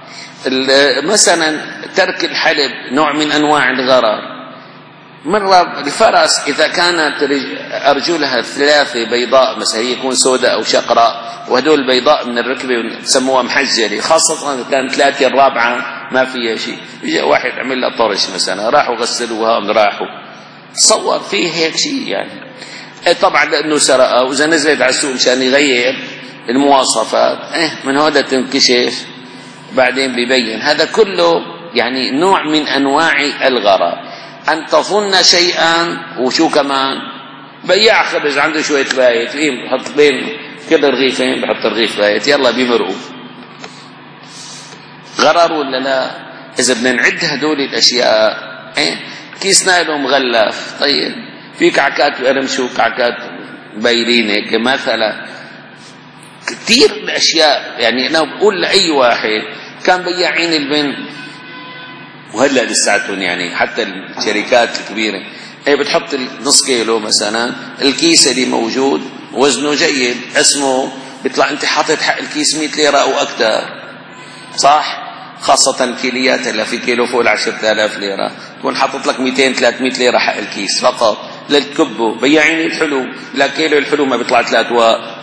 A: مثلا ترك الحلب نوع من أنواع الغرر. مرة الفرس إذا كانت أرجلها ثلاثة بيضاء مثلا، يكون سوداء أو شقراء، وهدول البيضاء من الركبة سموها محجلة، خاصة إذا كانت ثلاثة الرابعة ما فيها شيء. يجي واحد عمل لها طرش مثلا، راحوا غسلوها من راحوا، تصور فيه هيك شيء يعني. طبعا لأنه سرقها، وإذا نزلت على السوق مشان يغير المواصفات إيه من هذا تنكشف بعدين بيبين. هذا كله يعني نوع من أنواع الغرر. أن تظن شيئا، وشو كمان؟ بياع خبز عنده شوية بايت، إيه بحط بين كل رغيفين بحط رغيف بايت، يلا بيمرقوا. غرر ولا لا؟ إذا بدنا نعد هدول الأشياء إيه؟ كيس نايلون مغلف، طيب في كعكات وقرمشو كعكات بايرين هيك مثلا، كثير الأشياء. يعني أنا بقول لأي واحد كان بياعين البن، وهلا لساتهم يعني حتى الشركات الكبيرة هي بتحط نص كيلو مثلا، الكيس اللي موجود وزنه جيد اسمه بيطلع انت حاطط حق الكيس مئة ليرة او اكثر، صح؟ خاصة الكيليات هلا في كيلو فوق العشرة آلاف ليرة، تكون حاطط لك مئتين ثلاثمئة ليرة حق الكيس فقط للكبه. بياعين الحلو لا كيلو الحلو ما بيطلع ثلاث واق.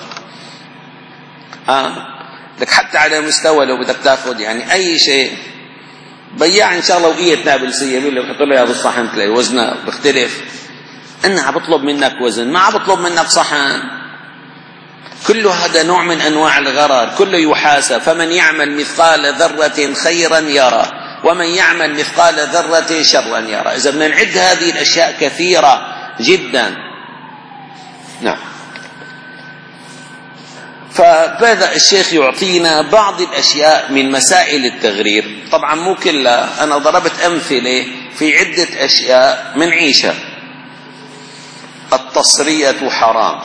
A: اه لك حتى على مستوى لو بدك تاخذ يعني اي شيء، بياع ان شاء الله وقية نابلسية مين اللي بحط له هذا الصحن تلاقي وزنه بيختلف. انا عم بطلب منك وزن، ما عم بطلب منك صحن. كل هذا نوع من انواع الغرر، كله يحاسب. فمن يعمل مثقال ذرة خيرا يرى، ومن يعمل مثقال ذرة شرا يرى. اذا بدنا نعد هذه الاشياء كثيرة جدا. نعم. فبدأ الشيخ يعطينا بعض الأشياء من مسائل التغرير، طبعا مو كلها، أنا ضربت أمثلة في عدة أشياء من عيشة. التصرية حرام،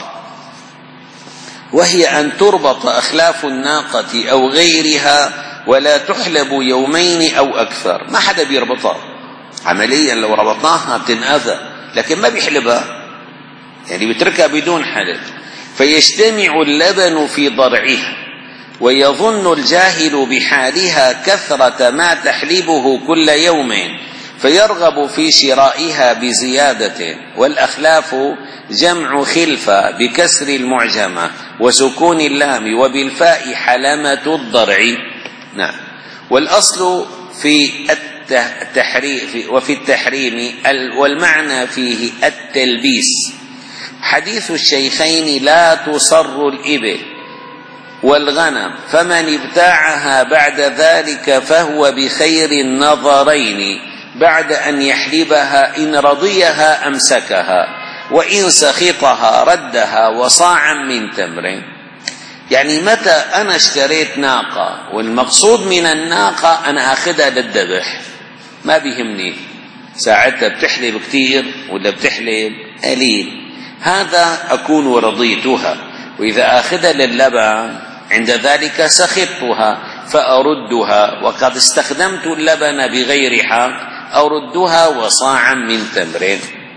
A: وهي أن تربط أخلاف الناقة أو غيرها ولا تحلب يومين أو أكثر. ما حدا بيربطها عمليا، لو ربطناها بتنأذى، لكن ما بيحلبها، يعني بيتركها بدون حلب. فيجتمع اللبن في ضرعها، ويظن الجاهل بحالها كثرة ما تحلبه كل يوم، فيرغب في شرائها بزيادة. والأخلاف جمع خلفة بكسر المعجمة وسكون اللام وبالفاء حلمة الضرع. نعم. والأصل في التحريم وفي التحريم والمعنى فيه التلبيس. حديث الشيخين: لا تصر الإبل والغنم فمن ابتاعها بعد ذلك فهو بخير النظرين بعد أن يحلبها، إن رضيها أمسكها وإن سخطها ردها وصاعا من تمر. يعني متى أنا اشتريت ناقة والمقصود من الناقة أنا أخذها للذبح ما بيهمني ساعتها بتحلب كتير ولا بتحلب قليل، هذا أكون رضيتها. وإذا أخذها لللبن عند ذلك سخطتها فأردها، وقد استخدمت اللبن بغير حق أردها وصاعا من تمر.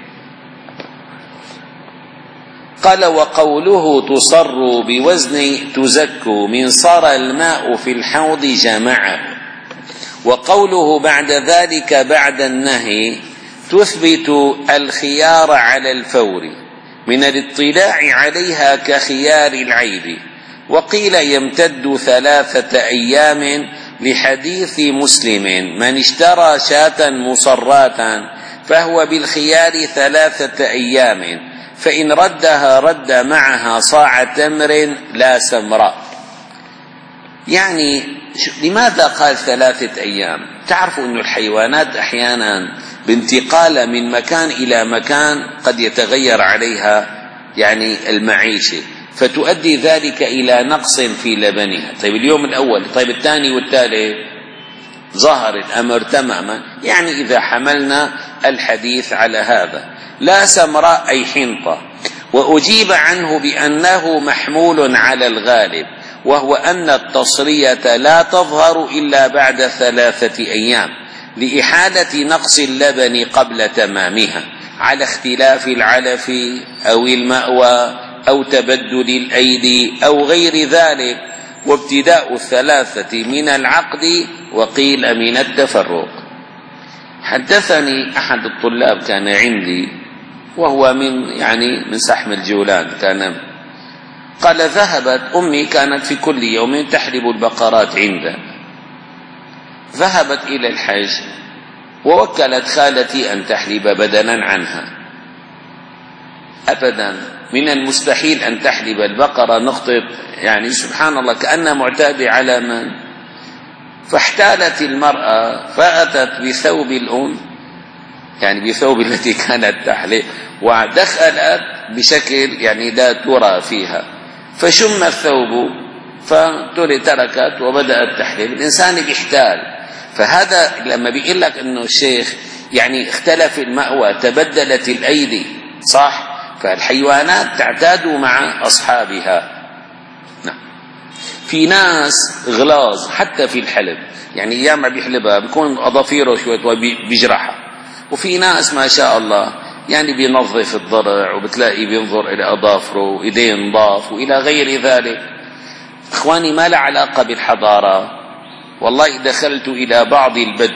A: قال: وقوله تصر بوزن تزك من صار الماء في الحوض جمعه. وقوله بعد ذلك بعد النهي تثبت الخيار على الفور من الاطلاع عليها كخيار العيب. وقيل يمتد ثلاثة أيام لحديث مسلم: من اشترى شاة مصراة فهو بالخيار ثلاثة أيام، فإن ردها رد معها صاع تمر لا سمراء. يعني لماذا قال ثلاثة أيام؟ تعرفوا أن الحيوانات أحيانا بانتقال من مكان إلى مكان قد يتغير عليها يعني المعيشة، فتؤدي ذلك إلى نقص في لبنها. طيب اليوم الأول، طيب الثاني والثالث ظهر الأمر تماما. يعني إذا حملنا الحديث على هذا لا سمراء أي حنطة. وأجيب عنه بأنه محمول على الغالب، وهو أن التصرية لا تظهر إلا بعد ثلاثة أيام لإحالة نقص اللبن قبل تمامها، على اختلاف العلف أو المأوى أو تبدل الأيدي أو غير ذلك، وابتداء الثلاثة من العقد وقيل من التفرق. حدثني أحد الطلاب كان عندي وهو من يعني من سحم الجولان، كان قال: ذهبت أمي كانت في كل يوم تحلب البقرات عنده، ذهبت إلى الحج ووكلت خالتي أن تحلب بدلا عنها. أبدا، من المستحيل أن تحلب البقرة نقطة، يعني سبحان الله كأنها معتادة على من. فاحتالت المرأة فأتت بثوب الأم، يعني بثوب التي كانت تحلب، ودخلت بشكل يعني لا ترى فيها، فشم الثوب فتركت وبدأت تحلب. الإنسان بيحتال. فهذا لما بيقول لك إنه الشيخ يعني اختلف المأوى تبدلت الأيدي، صح؟ فالحيوانات تعتاد مع أصحابها. نعم. في ناس غلاظ حتى في الحلب، يعني أيام ما بيحلبها بيكون أظافيره شوية وبيجرحها، وفي ناس ما شاء الله يعني بينظف الضرع وبتلاقي بينظر إلى أظافره وإيديه نضاف وإلى غير ذلك. إخواني، ما له علاقة بالحضارة. والله دخلت إلى بعض البدو،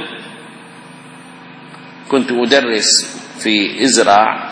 A: كنت أدرس في إزراع،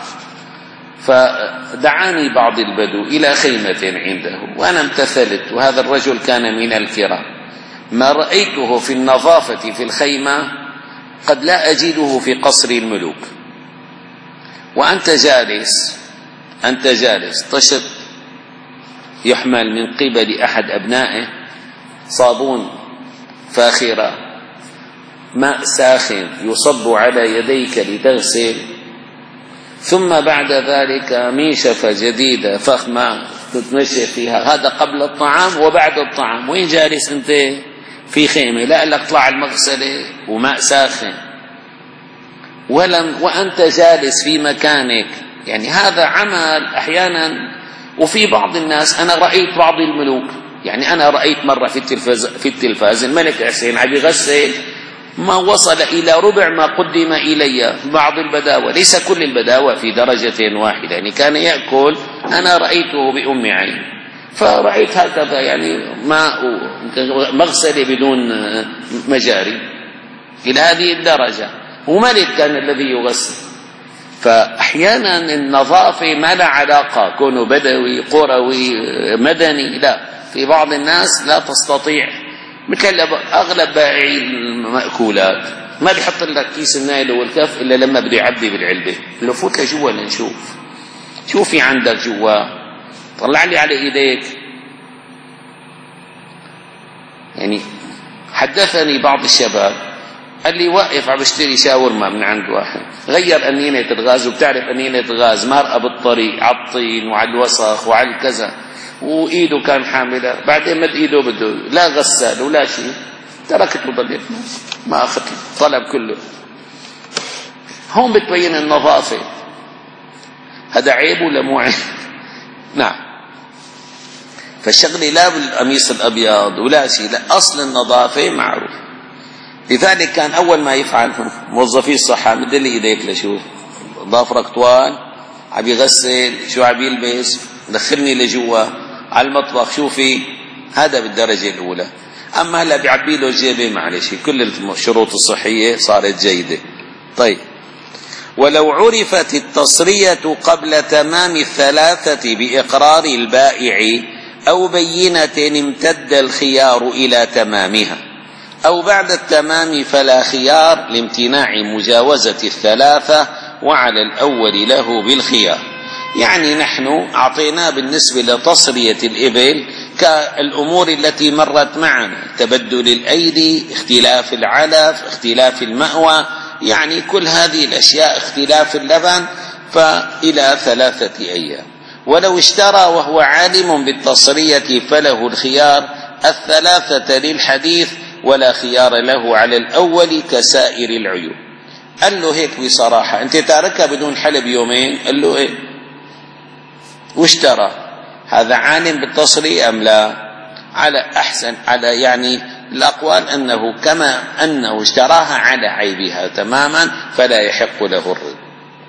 A: فدعاني بعض البدو إلى خيمة عنده وأنا امتثلت، وهذا الرجل كان من الكرام. ما رأيته في النظافة في الخيمة قد لا أجده في قصر الملوك. وأنت جالس أنت جالس طشت يحمل من قبل أحد أبنائه صابون فاخرة، ماء ساخن يصب على يديك لتغسل، ثم بعد ذلك منشفة جديدة فخمة تتمشي فيها. هذا قبل الطعام وبعد الطعام. وين جالس أنت؟ في خيمة، لا لك طلع المغسلة وماء ساخن، ولم وأنت جالس في مكانك. يعني هذا عمل أحيانا. وفي بعض الناس، أنا رأيت بعض الملوك، يعني أنا رأيت مرة في التلفاز في التلفاز الملك حسين عم يغسل ما وصل إلى ربع ما قدم إلي. بعض البداوة، ليس كل البداوة في درجة واحدة، يعني كان يأكل، أنا رأيته بأم عين، فرأيت هكذا يعني ماء مغسلة بدون مجاري إلى هذه الدرجة، وملك كان الذي يغسل. فأحيانا النظافة ما لها علاقة كونه بدوي قروي مدني، لا، في بعض الناس لا تستطيع مثل أغلب بائعي المأكولات ما بيحط لك كيس النايل والكف إلا لما بده يعبي بالعلبة. لو فوت لجوا لنشوف شو في عندك جوا، طلع لي على إيديك. يعني حدثني بعض الشباب قال لي وقف عم بشتري شاورما من عند واحد، غير أنينة الغاز، وبتعرف أنينة الغاز مرقة بالطريق على الطين وعلى الوسخ وعلى الكذا، وإيده كان حاملة، بعدين مد إيده بده لا غسال ولا شيء، تركت وضليت ما أخذت الطلب كله. هون بتبين النظافة. هذا عيب ولا مو عيب؟ نعم. فالشغلة لا بالقميص الأبيض ولا شيء، لا، أصل النظافة معروف. لذلك كان أول ما يفعل موظفي الصحة مدلي لي إيديك لشوف ضافرك طوال، عم يغسل، شو عم يلبس، دخلني لجوا على المطبخ، شوفي. هذا بالدرجة الأولى. أما هلا بيعبي له جيبه، معلش كل الشروط الصحية صارت جيدة. طيب، ولو عرفت التصرية قبل تمام الثلاثة بإقرار البائع أو بينة امتد الخيار إلى تمامها، أو بعد التمام فلا خيار لامتناع مجاوزة الثلاثة وعلى الأول له بالخيار. يعني نحن أعطيناه بالنسبة لتصرية الإبل كالأمور التي مرت معنا، تبدل الأيدي، اختلاف العلف، اختلاف المأوى، يعني كل هذه الأشياء، اختلاف اللبن، فإلى ثلاثة أيام. ولو اشترى وهو عالم بالتصرية فله الخيار الثلاثة للحديث، ولا خيار له على الأول كسائر العيوب. قال له هيك بصراحة، أنت تاركها بدون حلب يومين؟ قال له إيه. واشترى، هذا عالم بالتصرية أم لا؟ على أحسن، على يعني الأقوال أنه كما أنه اشتراها على عيبها تماما فلا يحق له الرد.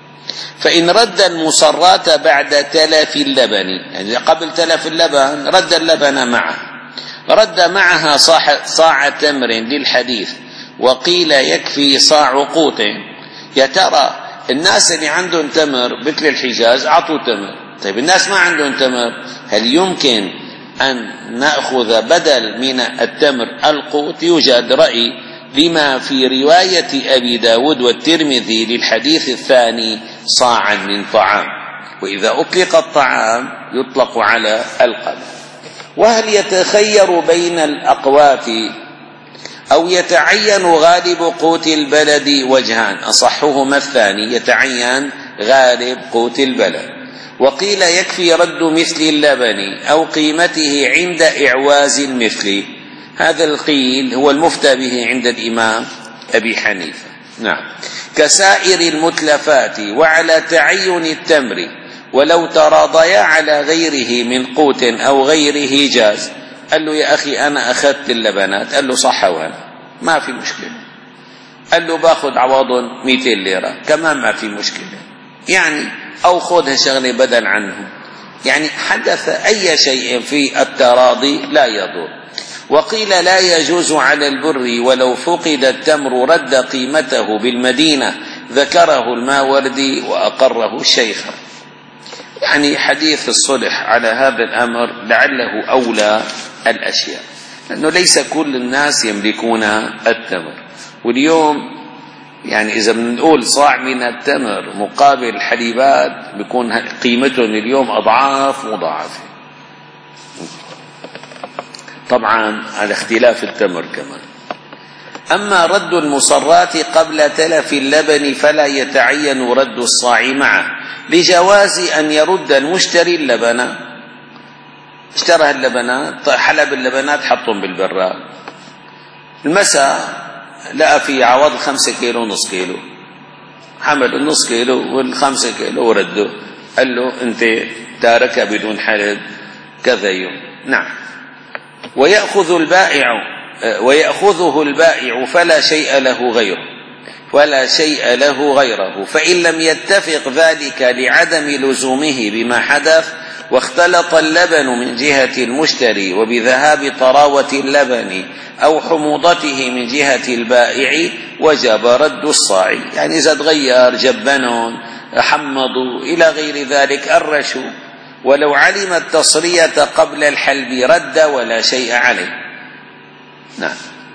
A: فإن رد المصرات بعد تلف اللبن، يعني قبل تلف اللبن رد اللبن معه، رد معها صاع تمر للحديث، وقيل يكفي صاع قوت. يا ترى الناس اللي عندهم تمر مثل الحجاز أعطوا تمر، طيب الناس ما عندهم تمر، هل يمكن أن نأخذ بدل من التمر القوت؟ يوجد رأي بما في رواية أبي داود والترمذي للحديث الثاني صاعا من طعام، وإذا أطلق الطعام يطلق على القمح. وهل يتخير بين الأقوات أو يتعين غالب قوت البلد؟ وجهان، أصحهما الثاني، يتعين غالب قوت البلد. وقيل يكفي رد مثل اللبن أو قيمته عند إعواز المثل. هذا القيل هو المفتى به عند الإمام أبي حنيفة. نعم. كسائر المتلفات وعلى تعين التمر، ولو تراضيا على غيره من قوت أو غيره جاز. قال له يا أخي أنا أخذت اللبنات، قال له صح وأنا ما في مشكلة. قال له باخذ عوضهم مئتين ليرة، كمان ما في مشكلة، يعني أو خذها شغلة بدل عنه، يعني حدث أي شيء في التراضي لا يضر. وقيل لا يجوز على البر ولو فقد التمر رد قيمته بالمدينة، ذكره الماوردي وأقره الشيخ. يعني حديث الصلح على هذا الأمر لعله أولى الأشياء، لأنه ليس كل الناس يملكون التمر. واليوم يعني إذا بنقول صاع من التمر مقابل الحليبات بيكون قيمتهم اليوم أضعاف مضاعفة، طبعا على اختلاف التمر كمان. أما رد المصرات قبل تلف اللبن فلا يتعين رد الصاع معه، لجواز أن يرد المشتري اللبن، اشترى اللبنات، حلب اللبنات حطهم بالبراد، المساء لقى في عوض خمسة كيلو نص كيلو، حمل النص كيلو والخمسة كيلو ورده، قال له أنت تاركها بدون حلب كذا يوم. نعم. ويأخذ البائع ويأخذه البائع فلا شيء له غيره ولا شيء له غيره فإن لم يتفق ذلك لعدم لزومه بما حدث، واختلط اللبن من جهة المشتري وبذهاب طراوة اللبن أو حموضته من جهة البائع، وجب رد الصاع. يعني إذا تغير جبنون حمضوا إلى غير ذلك أرشوا، ولو علم التصرية قبل الحلب رد ولا شيء عليه. نعم.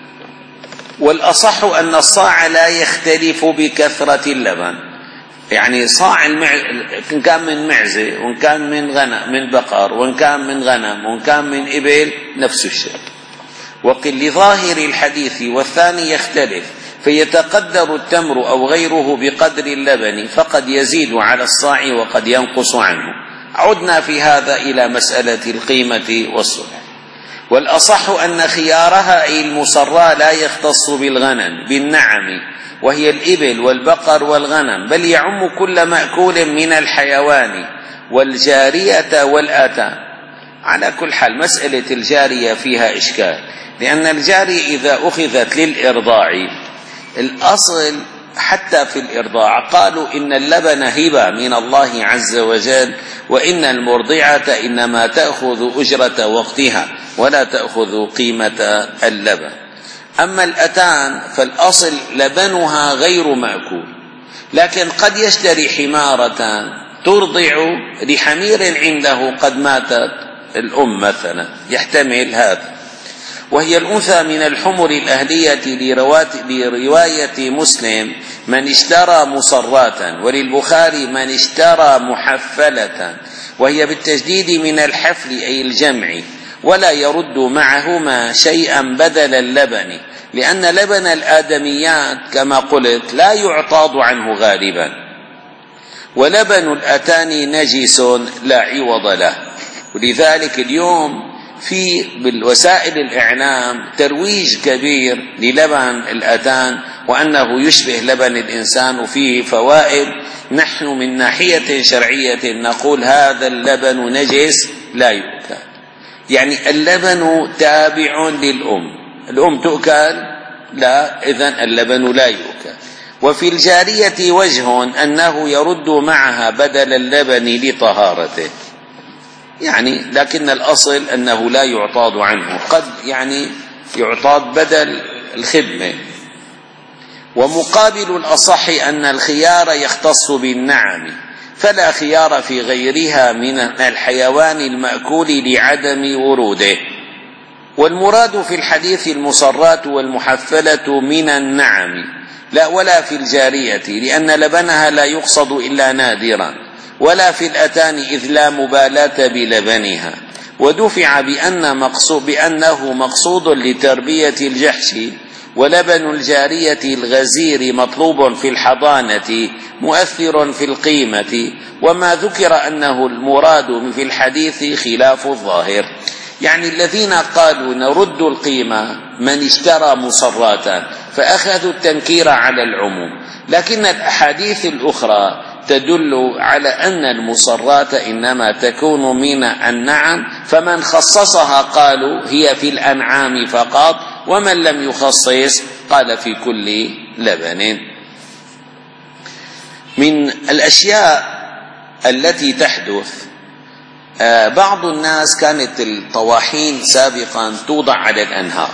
A: والأصح أن الصاع لا يختلف بكثرة اللبن، يعني صاع المعز إن كان من معزة وإن كان من غنم من بقر وإن كان من غنم وإن كان من إبل نفس الشيء. وقل لظاهر الحديث والثاني يختلف فيتقدر التمر أو غيره بقدر اللبن فقد يزيد على الصاع وقد ينقص عنه. عدنا في هذا إلى مسألة القيمة والصلح. والأصح أن خيارها أي المصرى لا يختص بالغنم بالنعم وهي الإبل والبقر والغنم، بل يعم كل مأكول من الحيوان والجارية والآتان. على كل حال مسألة الجارية فيها إشكال، لأن الجارية إذا أخذت للإرضاع الأصل حتى في الإرضاع قالوا إن اللبن هبة من الله عز وجل، وإن المرضعة إنما تأخذ أجرة وقتها ولا تأخذ قيمة اللبن. أما الأتان فالأصل لبنها غير مأكول، لكن قد يشتري حمارة ترضع لحمير عنده قد ماتت الأم مثلا، يحتمل هذا. وهي الأنثى من الحمر الأهلية لرواية مسلم من اشترى مصراتا، وللبخاري من اشترى محفلة، وهي بالتجديد من الحفل أي الجمع، ولا يرد معهما شيئا بدل اللبن، لأن لبن الآدميات كما قلت لا يعتاض عنه غالبا، ولبن الأتان نجس لا عوض له. ولذلك اليوم في بالوسائل الإعلام ترويج كبير للبن الأتان وأنه يشبه لبن الإنسان وفيه فوائد. نحن من ناحية شرعية نقول هذا اللبن نجس لا يؤكل، يعني اللبن تابع للأم، الأم تؤكل لا، إذن اللبن لا يؤكل. وفي الجارية وجه أنه يرد معها بدل اللبن لطهارته، يعني لكن الأصل أنه لا يعتاض عنه، قد يعني يعتاض بدل الخدمة. ومقابل الأصح أن الخيار يختص بالنعم، فلا خيار في غيرها من الحيوان المأكول لعدم وروده. والمراد في الحديث المصرات والمحفلة من النعم لا، ولا في الجارية لأن لبنها لا يقصد إلا نادرا، ولا في الأتان إذ لا مبالاة بلبنها. ودفع بأن مقصود بأنه مقصود لتربية الجحش، ولبن الجارية الغزير مطلوب في الحضانة مؤثر في القيمة. وما ذكر أنه المراد في الحديث خلاف الظاهر، يعني الذين قالوا نرد القيمة من اشترى مصراتا فأخذوا التنكير على العموم، لكن الأحاديث الأخرى تدل على أن المصرات إنما تكون من النعم، فمن خصصها قالوا هي في الأنعام فقط، ومن لم يخصص قال في كل لبن. من الأشياء التي تحدث بعض الناس كانت الطواحين سابقا توضع على الأنهار،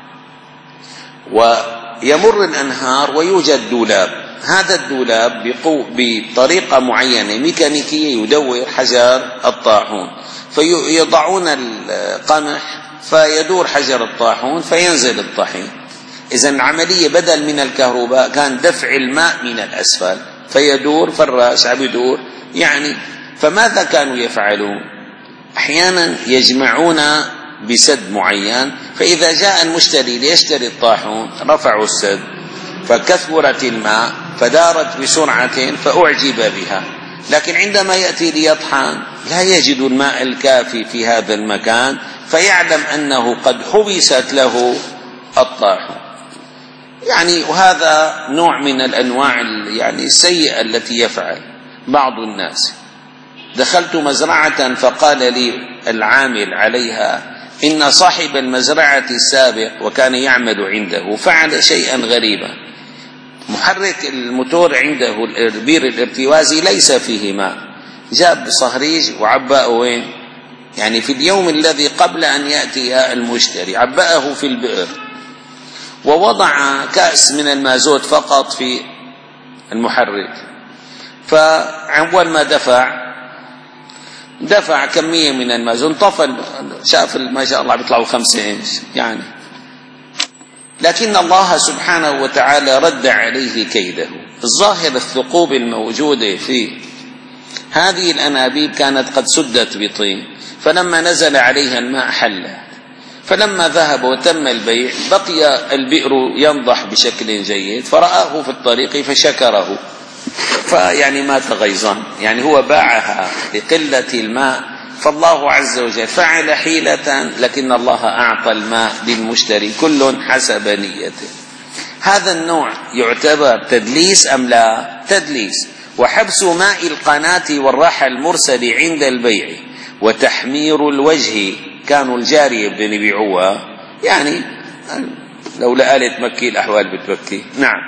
A: ويمر الأنهار ويوجد دولاب، هذا الدولاب بطريقة معينة ميكانيكية يدور حجر الطاحون، فيضعون القمح فيدور حجر الطاحون فينزل الطحين. إذن العملية بدل من الكهرباء كان دفع الماء من الأسفل فيدور فراش عبدور يعني. فماذا كانوا يفعلون؟ أحيانا يجمعون بسد معين، فإذا جاء المشتري ليشتري الطاحون رفعوا السد فكثرت الماء فدارت بسرعة فأعجب بها، لكن عندما يأتي ليطحن لا يجد الماء الكافي في هذا المكان، فيعلم أنه قد حبست له الطاحون يعني. وهذا نوع من الأنواع يعني السيئة التي يفعل بعض الناس. دخلت مزرعة فقال لي العامل عليها إن صاحب المزرعة السابق وكان يعمل عنده فعل شيئا غريبا، محرك الموتور عنده البير الارتوازي ليس فيه ماء، جاب صهريج وعبأه وين؟ يعني في اليوم الذي قبل أن يأتي المشتري عبأه في البئر، ووضع كأس من المازوت فقط في المحرك. فأول ما دفع دفع كمية من المازوت انطفى، شاف ما شاء الله بيطلعوا خمسة إنش يعني، لكن الله سبحانه وتعالى رد عليه كيده. الظاهر الثقوب الموجودة في هذه الأنابيب كانت قد سدت بطين، فلما نزل عليها الماء حلت، فلما ذهب وتم البيع بقي البئر ينضح بشكل جيد، فرآه في الطريق فشكره، فيعني مات غيظا، يعني هو باعها لقلة الماء، فالله عز وجل فعل حيلة، لكن الله أعطى الماء للمشتري كل حسب نيته. هذا النوع يعتبر تدليس أم لا؟ تدليس. وحبس ماء القناة والرحى المرسل عند البيع وتحمير الوجه، كانوا الجارية بدهم يبيعوها، يعني لو لقالت مكي الأحوال بتبكي. نعم.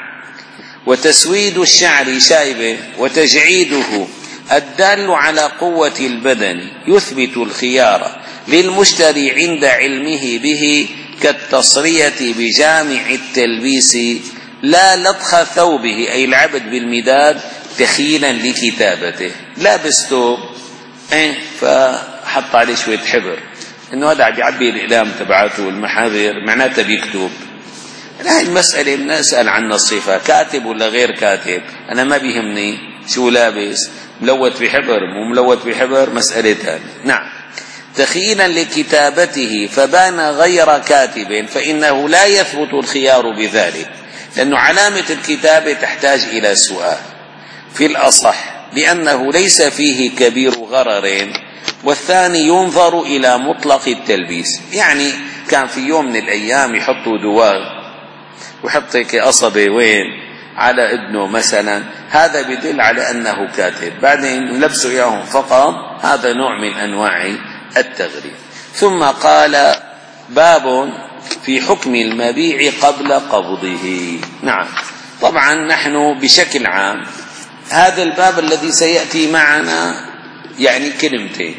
A: وتسويد الشعر شايبة وتجعيده الدال على قوة البدن يثبت الخيار للمشتري عند علمه به، كالتصرية بجامع التلبيس لا لطخ ثوبه، أي العبد بالمداد تخيلا لكتابته. لابس ثوب ايه فحط عليه شوية حبر، انه هذا عم يعبي الإقلام تبعته والمحابر، معناته بيكتب. هاي المسألة بنسأل عن الصفة، كاتب ولا غير كاتب، أنا ما بيهمني شو لابس، ملوث بحبر مو ملوث بحبر مسألة ثانية. نعم. تخيلا لكتابته فبان غير كاتب، فإنه لا يثبت الخيار بذلك، لأنه علامة الكتابة تحتاج إلى سؤال في الأصح، لأنه ليس فيه كبير غرر، والثاني ينظر إلى مطلق التلبيس. يعني كان في يوم من الأيام يحطوا دواغ ويحط هيك قصبة وين على ابنه مثلا، هذا بدل على أنه كاتب، بعدين لبسوا إياهم فقط، هذا نوع من أنواع التغريب. ثم قال باب في حكم المبيع قبل قبضه. نعم. طبعا نحن بشكل عام هذا الباب الذي سيأتي معنا يعني كلمتين: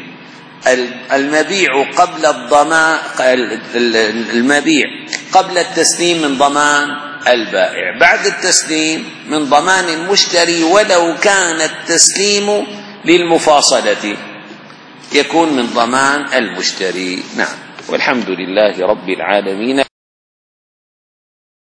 A: المبيع قبل الضمان، المبيع قبل التسليم من ضمان البائع، بعد التسليم من ضمان المشتري، ولو كان التسليم للمفاصلة يكون من ضمان المشتري. نعم. والحمد لله رب العالمين.